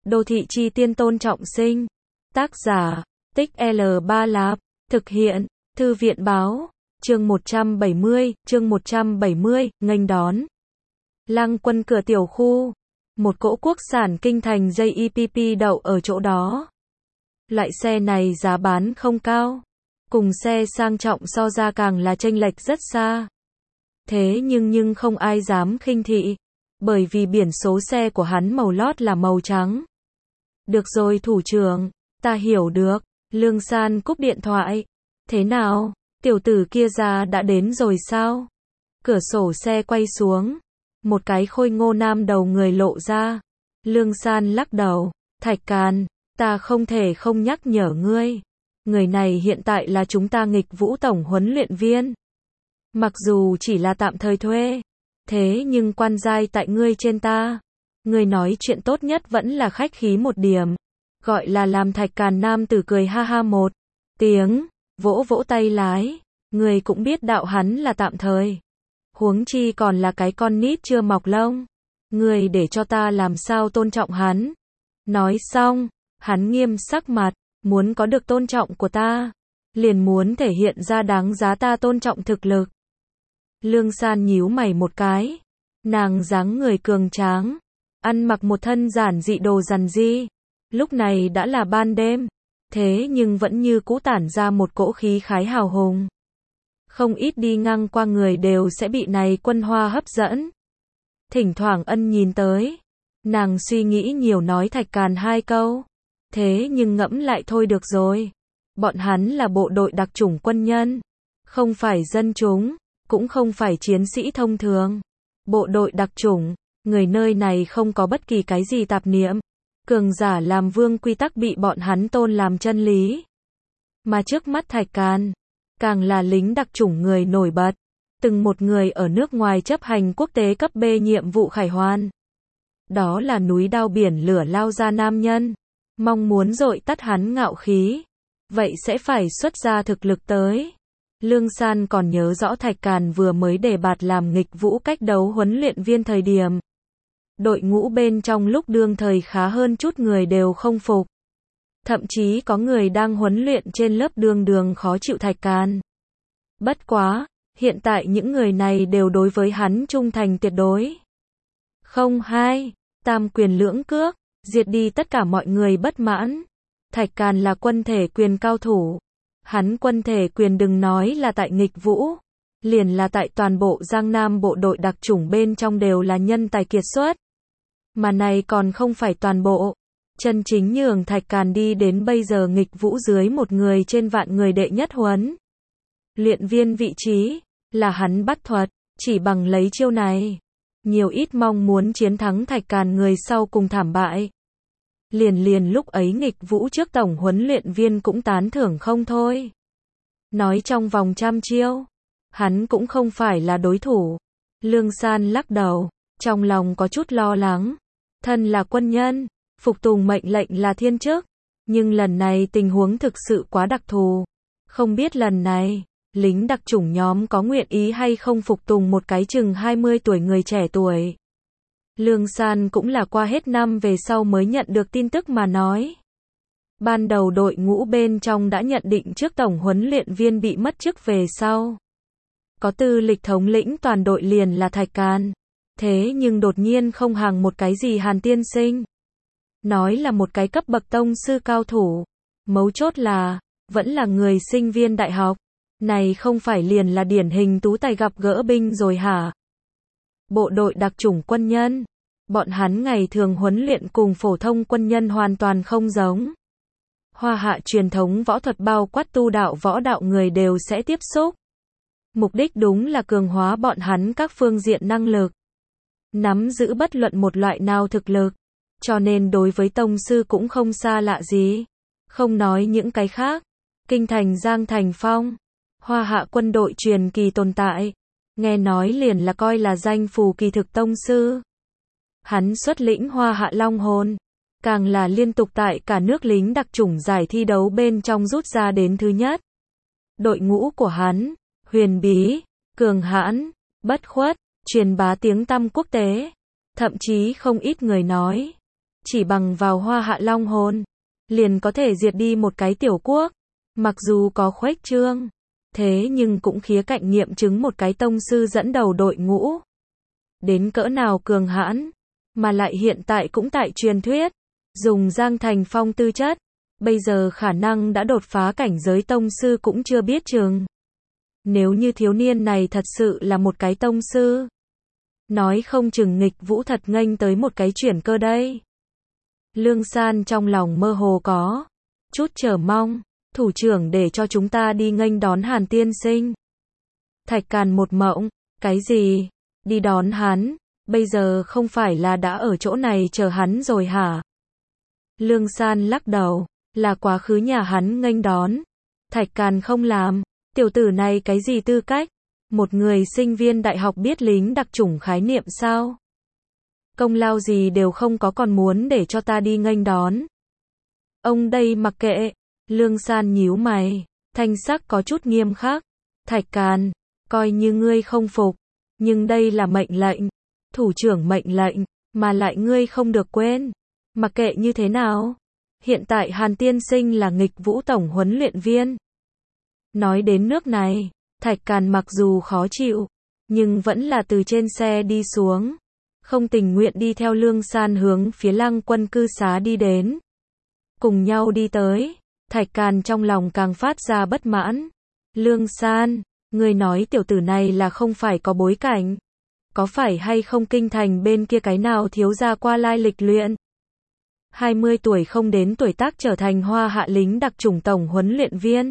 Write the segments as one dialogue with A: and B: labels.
A: Đô thị chi tiên Tôn Trọng Sinh. Tác giả, Tích L3 Lạp. Thực hiện, Thư viện báo. Chương 170, nghênh đón. Lăng Quân cửa tiểu khu. Một cỗ quốc sản kinh thành JEPP đậu ở chỗ đó. Loại xe này giá bán không cao. Cùng xe sang trọng so ra càng là chênh lệch rất xa. Thế nhưng không ai dám khinh thị. Bởi vì biển số xe của hắn màu lót là màu trắng. Được rồi thủ trưởng, ta hiểu được. Lương San cúp điện thoại. Thế nào, tiểu tử kia ra đã đến rồi sao? Cửa sổ xe quay xuống. Một cái khôi ngô nam đầu người lộ ra. Lương San lắc đầu. Thạch Càn, ta không thể không nhắc nhở ngươi. Người này hiện tại là chúng ta Nghịch Vũ tổng huấn luyện viên. Mặc dù chỉ là tạm thời thuê. Thế nhưng quan giai tại ngươi trên ta. Ngươi nói chuyện tốt nhất vẫn là khách khí một điểm. Gọi là làm Thạch Càn nam tử cười ha ha một tiếng. Vỗ vỗ tay lái. Ngươi cũng biết đạo hắn là tạm thời. Huống chi còn là cái con nít chưa mọc lông. Ngươi để cho ta làm sao tôn trọng hắn. Nói xong, hắn nghiêm sắc mặt. Muốn có được tôn trọng của ta. Liền muốn thể hiện ra đáng giá ta tôn trọng thực lực. Lương San nhíu mày một cái. Nàng dáng người cường tráng. Ăn mặc một thân giản dị đồ rằn di. Lúc này đã là ban đêm. Thế nhưng vẫn như cũ tản ra một cỗ khí khái hào hùng. Không ít đi ngang qua người đều sẽ bị này quân hoa hấp dẫn. Thỉnh thoảng Ân nhìn tới. Nàng suy nghĩ nhiều nói Thạch Càn hai câu. Thế nhưng ngẫm lại thôi được rồi. Bọn hắn là bộ đội đặc chủng quân nhân. Không phải dân chúng. Cũng không phải chiến sĩ thông thường. Bộ đội đặc chủng. Người nơi này không có bất kỳ cái gì tạp niệm. Cường giả làm vương quy tắc bị bọn hắn tôn làm chân lý. Mà trước mắt Thạch Càn, càng là lính đặc chủng người nổi bật. Từng một người ở nước ngoài chấp hành quốc tế cấp B nhiệm vụ khải hoàn. Đó là núi đao biển lửa lao ra nam nhân. Mong muốn dội tắt hắn ngạo khí. Vậy sẽ phải xuất ra thực lực tới. Lương San còn nhớ rõ Thạch Càn vừa mới đề bạt làm Nghịch Vũ cách đấu huấn luyện viên thời điểm. Đội ngũ bên trong lúc đương thời khá hơn chút người đều không phục. Thậm chí có người đang huấn luyện trên lớp đường khó chịu Thạch Càn. Bất quá, hiện tại những người này đều đối với hắn trung thành tuyệt đối. Không hai, tam quyền lưỡng cước, diệt đi tất cả mọi người bất mãn. Thạch Càn là quân thể quyền cao thủ. Hắn quân thể quyền đừng nói là tại Nghịch Vũ. Liền là tại toàn bộ Giang Nam bộ đội đặc chủng bên trong đều là nhân tài kiệt xuất. Mà này còn không phải toàn bộ. Chân chính nhường Thạch Càn đi đến bây giờ Nghịch Vũ dưới một người trên vạn người đệ nhất huấn luyện viên vị trí, là hắn bắt thuật, chỉ bằng lấy chiêu này. Nhiều ít mong muốn chiến thắng Thạch Càn người sau cùng thảm bại. Liền lúc ấy Nghịch Vũ trước tổng huấn luyện viên cũng tán thưởng không thôi. Nói trong vòng 100 chiêu, hắn cũng không phải là đối thủ. Lương San lắc đầu, trong lòng có chút lo lắng. Thân là quân nhân, phục tùng mệnh lệnh là thiên chức. Nhưng lần này tình huống thực sự quá đặc thù. Không biết lần này, lính đặc chủng nhóm có nguyện ý hay không phục tùng một cái chừng 20 tuổi người trẻ tuổi. Lương San cũng là qua hết năm về sau mới nhận được tin tức mà nói. Ban đầu đội ngũ bên trong đã nhận định trước tổng huấn luyện viên bị mất chức về sau. Có tư lịch thống lĩnh toàn đội liền là Thạch Càn. Thế nhưng đột nhiên không hàng một cái gì Hàn tiên sinh. Nói là một cái cấp bậc tông sư cao thủ. Mấu chốt là, vẫn là người sinh viên đại học. Này không phải liền là điển hình tú tài gặp gỡ binh rồi hả? Bộ đội đặc chủng quân nhân. Bọn hắn ngày thường huấn luyện cùng phổ thông quân nhân hoàn toàn không giống. Hoa hạ truyền thống võ thuật bao quát tu đạo võ đạo người đều sẽ tiếp xúc. Mục đích đúng là cường hóa bọn hắn các phương diện năng lực. Nắm giữ bất luận một loại nào thực lực. Cho nên đối với tông sư cũng không xa lạ gì. Không nói những cái khác. Kinh thành Giang Thành Phong. Hoa hạ quân đội truyền kỳ tồn tại. Nghe nói liền là coi là danh phù kỳ thực tông sư. Hắn xuất lĩnh Hoa hạ Long Hồn. Càng là liên tục tại cả nước lính đặc chủng giải thi đấu bên trong rút ra đến thứ nhất. Đội ngũ của hắn, huyền bí, cường hãn, bất khuất, truyền bá tiếng tăm quốc tế. Thậm chí không ít người nói, chỉ bằng vào Hoa Hạ Long hồn, liền có thể diệt đi một cái tiểu quốc, mặc dù có khuếch trương, thế nhưng cũng khía cạnh nghiệm chứng một cái tông sư dẫn đầu đội ngũ. Đến cỡ nào cường hãn, mà lại hiện tại cũng tại truyền thuyết, dùng Giang Thành Phong tư chất, bây giờ khả năng đã đột phá cảnh giới tông sư cũng chưa biết chừng. Nếu như thiếu niên này thật sự là một cái tông sư, nói không chừng nghịch vũ thật nghênh tới một cái chuyển cơ đây. Lương San trong lòng mơ hồ có chút chờ mong, thủ trưởng để cho chúng ta đi nghênh đón Hàn tiên sinh. Thạch Càn một mộng, cái gì? Đi đón hắn, bây giờ không phải là đã ở chỗ này chờ hắn rồi hả? Lương San lắc đầu, là quá khứ nhà hắn nghênh đón. Thạch Càn không làm, tiểu tử này cái gì tư cách? Một người sinh viên đại học biết lính đặc chủng khái niệm sao? Công lao gì đều không có còn muốn để cho ta đi nghênh đón. Ông đây mặc kệ, Lương San nhíu mày, thanh sắc có chút nghiêm khắc. Thạch Càn, coi như ngươi không phục, nhưng đây là mệnh lệnh, thủ trưởng mệnh lệnh, mà lại ngươi không được quên. Mặc kệ như thế nào, hiện tại Hàn tiên sinh là nghịch vũ tổng huấn luyện viên. Nói đến nước này, Thạch Càn mặc dù khó chịu, nhưng vẫn là từ trên xe đi xuống, không tình nguyện đi theo Lương San hướng phía Lăng Quân cư xá đi đến. Cùng nhau đi tới, Thạch Càn trong lòng càng phát ra bất mãn. Lương San, ngươi nói tiểu tử này là không phải có bối cảnh, có phải hay không kinh thành bên kia cái nào thiếu gia qua lai lịch luyện? 20 tuổi không đến tuổi tác trở thành Hoa Hạ lính đặc chủng tổng huấn luyện viên.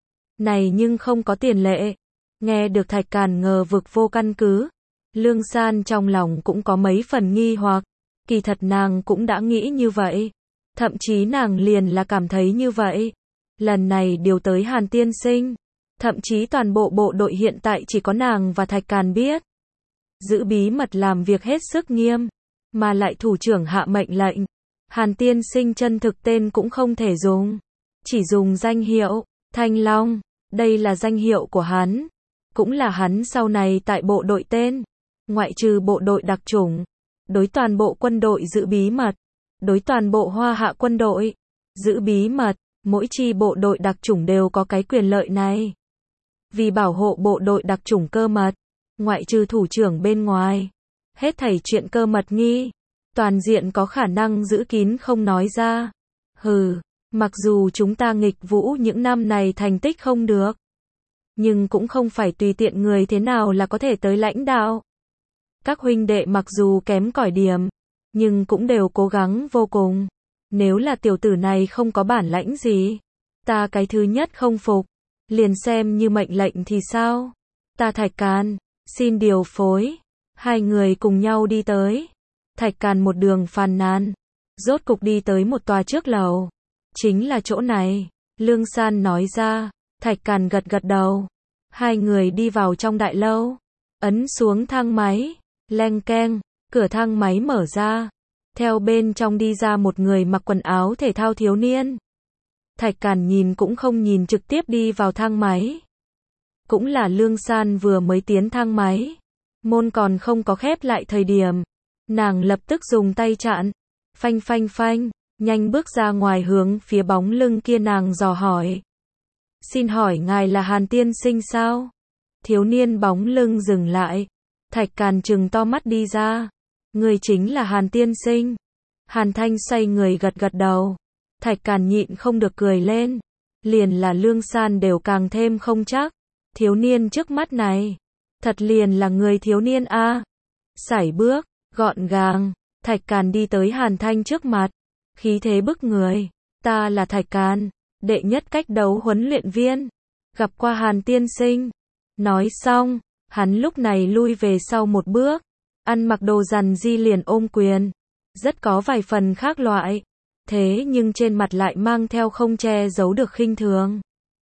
A: Này nhưng không có tiền lệ. Nghe được Thạch Càn ngờ vực vô căn cứ, Lương San trong lòng cũng có mấy phần nghi hoặc, kỳ thật nàng cũng đã nghĩ như vậy. Thậm chí nàng liền là cảm thấy như vậy. Lần này điều tới Hàn tiên sinh, thậm chí toàn bộ bộ đội hiện tại chỉ có nàng và Thạch Càn biết. Giữ bí mật làm việc hết sức nghiêm, mà lại thủ trưởng hạ mệnh lệnh. Hàn tiên sinh chân thực tên cũng không thể dùng, chỉ dùng danh hiệu, Thanh Long, đây là danh hiệu của hắn, cũng là hắn sau này tại bộ đội tên, ngoại trừ bộ đội đặc chủng, đối toàn bộ quân đội giữ bí mật, đối toàn bộ Hoa Hạ quân đội, giữ bí mật, mỗi chi bộ đội đặc chủng đều có cái quyền lợi này. Vì bảo hộ bộ đội đặc chủng cơ mật, ngoại trừ thủ trưởng bên ngoài, hết thảy chuyện cơ mật nghi, toàn diện có khả năng giữ kín không nói ra. Hừ, mặc dù chúng ta nghịch vũ những năm này thành tích không được, nhưng cũng không phải tùy tiện người thế nào là có thể tới lãnh đạo. Các huynh đệ mặc dù kém cỏi điểm, nhưng cũng đều cố gắng vô cùng. Nếu là tiểu tử này không có bản lãnh gì, ta cái thứ nhất không phục, liền xem như mệnh lệnh thì sao? Ta Thạch Càn, xin điều phối. Hai người cùng nhau đi tới. Thạch Càn một đường phàn nàn, rốt cục đi tới một tòa trước lầu. Chính là chỗ này, Lương San nói ra. Thạch Càn gật gật đầu. Hai người đi vào trong đại lâu, ấn xuống thang máy, leng keng, cửa thang máy mở ra. Theo bên trong đi ra một người mặc quần áo thể thao thiếu niên. Thạch Càn nhìn cũng không nhìn trực tiếp đi vào thang máy. Cũng là Lương San vừa mới tiến thang máy, môn còn không có khép lại thời điểm, nàng lập tức dùng tay chặn, phanh phanh phanh, nhanh bước ra ngoài hướng phía bóng lưng kia nàng dò hỏi. Xin hỏi ngài là Hàn tiên sinh sao? Thiếu niên bóng lưng dừng lại, Thạch Càn trừng to mắt đi ra. Người chính là Hàn tiên sinh. Hàn Thanh xoay người gật gật đầu. Thạch Càn nhịn không được cười lên. Liền là Lương San đều càng thêm không chắc. Thiếu niên trước mắt này, thật liền là người thiếu niên a. Sải bước, gọn gàng, Thạch Càn đi tới Hàn Thanh trước mặt, khí thế bức người. Ta là Thạch Càn, đệ nhất cách đấu huấn luyện viên, gặp qua Hàn tiên sinh. Nói xong, hắn lúc này lui về sau một bước, ăn mặc đồ rằn di liền ôm quyền, rất có vài phần khác loại, thế nhưng trên mặt lại mang theo không che giấu được khinh thường.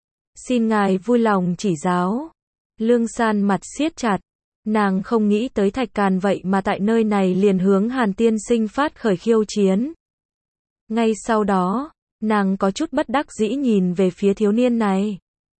A: Xin ngài vui lòng chỉ giáo. Lương San mặt siết chặt, nàng không nghĩ tới Thạch Càn vậy mà tại nơi này liền hướng Hàn tiên sinh phát khởi khiêu chiến. Ngay sau đó, nàng có chút bất đắc dĩ nhìn về phía thiếu niên này.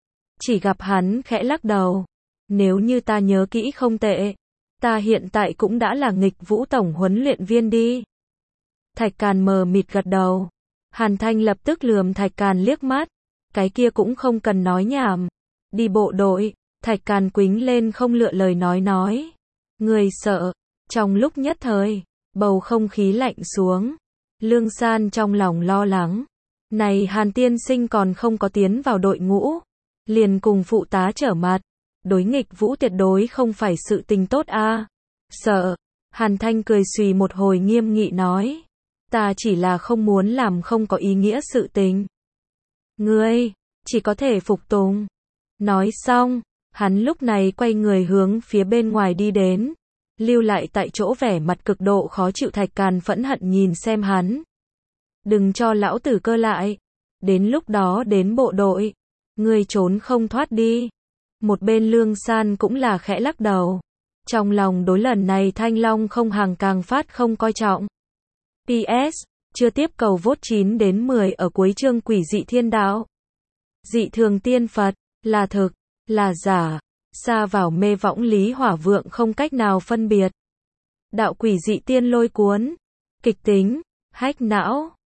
A: Chỉ gặp hắn khẽ lắc đầu. Nếu như ta nhớ kỹ không tệ, ta hiện tại cũng đã là nghịch vũ tổng huấn luyện viên đi. Thạch Càn mờ mịt gật đầu. Hàn Thanh lập tức lườm Thạch Càn liếc mắt. Cái kia cũng không cần nói nhảm. Đi bộ đội, Thạch Càn quính lên không lựa lời nói. Người sợ. Trong lúc nhất thời, bầu không khí lạnh xuống. Lương San trong lòng lo lắng. Này Hàn tiên sinh còn không có tiến vào đội ngũ. Liền cùng phụ tá trở mặt. Đối nghịch Vũ tuyệt đối không phải sự tình tốt a. Sợ. Hàn Thanh cười xùy một hồi nghiêm nghị nói. Ta chỉ là không muốn làm không có ý nghĩa sự tình. Ngươi, chỉ có thể phục tùng. Nói xong, hắn lúc này quay người hướng phía bên ngoài đi đến. Lưu lại tại chỗ vẻ mặt cực độ khó chịu Thạch Càn phẫn hận nhìn xem hắn. Đừng cho lão tử cơ lại. Đến lúc đó đến bộ đội. Ngươi trốn không thoát đi. Một bên Lương San cũng là khẽ lắc đầu. Trong lòng đối lần này Thanh Long không hàng càng phát không coi trọng. PS, chưa tiếp cầu vote 9 đến 10 ở cuối chương Quỷ dị thiên đạo. Dị thường tiên Phật, là thực, là giả, xa vào mê võng lý hỏa vượng không cách nào phân biệt. Đạo quỷ dị tiên lôi cuốn, kịch tính, hách não.